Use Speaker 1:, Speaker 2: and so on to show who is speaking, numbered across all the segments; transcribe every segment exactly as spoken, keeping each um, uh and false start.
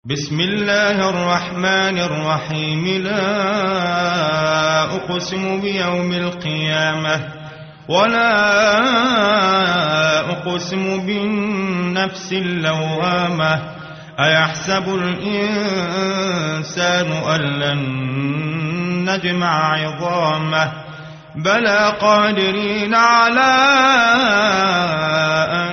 Speaker 1: بسم الله الرحمن الرحيم. لا أقسم بيوم القيامة ولا أقسم بالنفس اللوامة. أيحسب الإنسان أن لن نجمع عظامه بلى قادرين على أن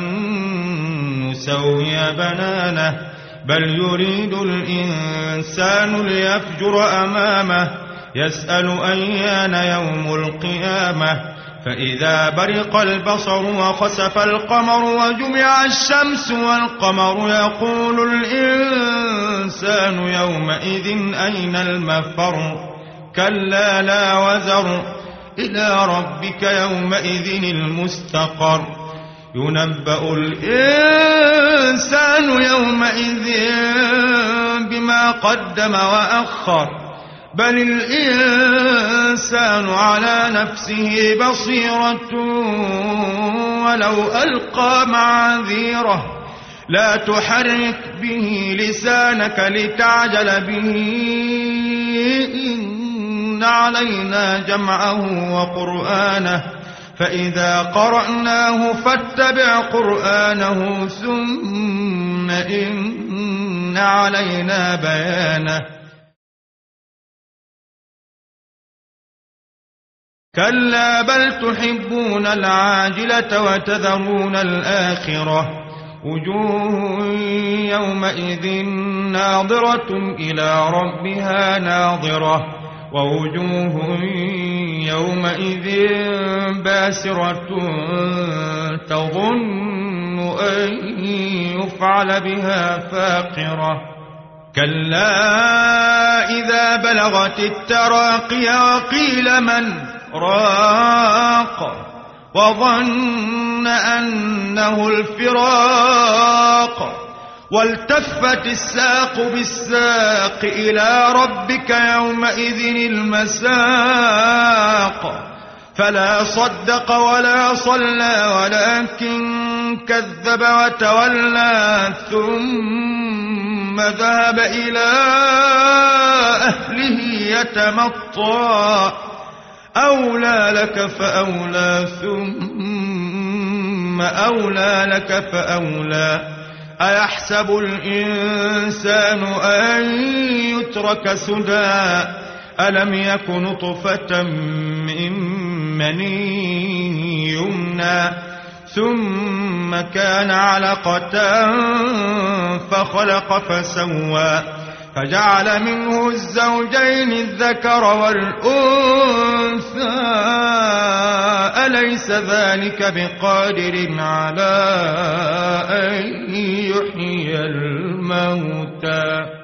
Speaker 1: نسوي بنانه بل يريد الإنسان ليفجر أمامه يسأل أيان يوم القيامة فإذا برق البصر وخسف القمر وجمع الشمس والقمر يقول الإنسان يومئذ أين المفر كلا لا وزر إلى ربك يومئذ المستقر ينبأ الإنسان يومئذ بما قدم وأخر بل الإنسان على نفسه بصيرة ولو ألقى معاذيره لا تحرك به لسانك لتعجل به إن علينا جمعه وقرآنه فإذا قرأناه فاتبع قرآنه ثم إن علينا بيانه كلا بل تحبون العاجلة وتذرون الآخرة وجوه يومئذ ناظرة إلى ربها ناظرة ووجوه يومئذ باسرة تظن أن يفعل بها فاقرة كلا إذا بلغت التراقي وقيل من راق وظن أنه الفراق والتفت الساق بالساق إلى ربك يومئذ المساق فلا صدق ولا صلى ولكن كذب وتولى ثم ذهب إلى أهله يتمطى أولى لك فأولى ثم أولى لك فأولى أيحسب الإنسان أن يترك سدى ألم يك نطفة من مني يمنى ثم كان علقة فخلق فسوى فجعل منه الزوجين الذكر والأنثى أليس ذلك بقادر على أن يحيي الموتى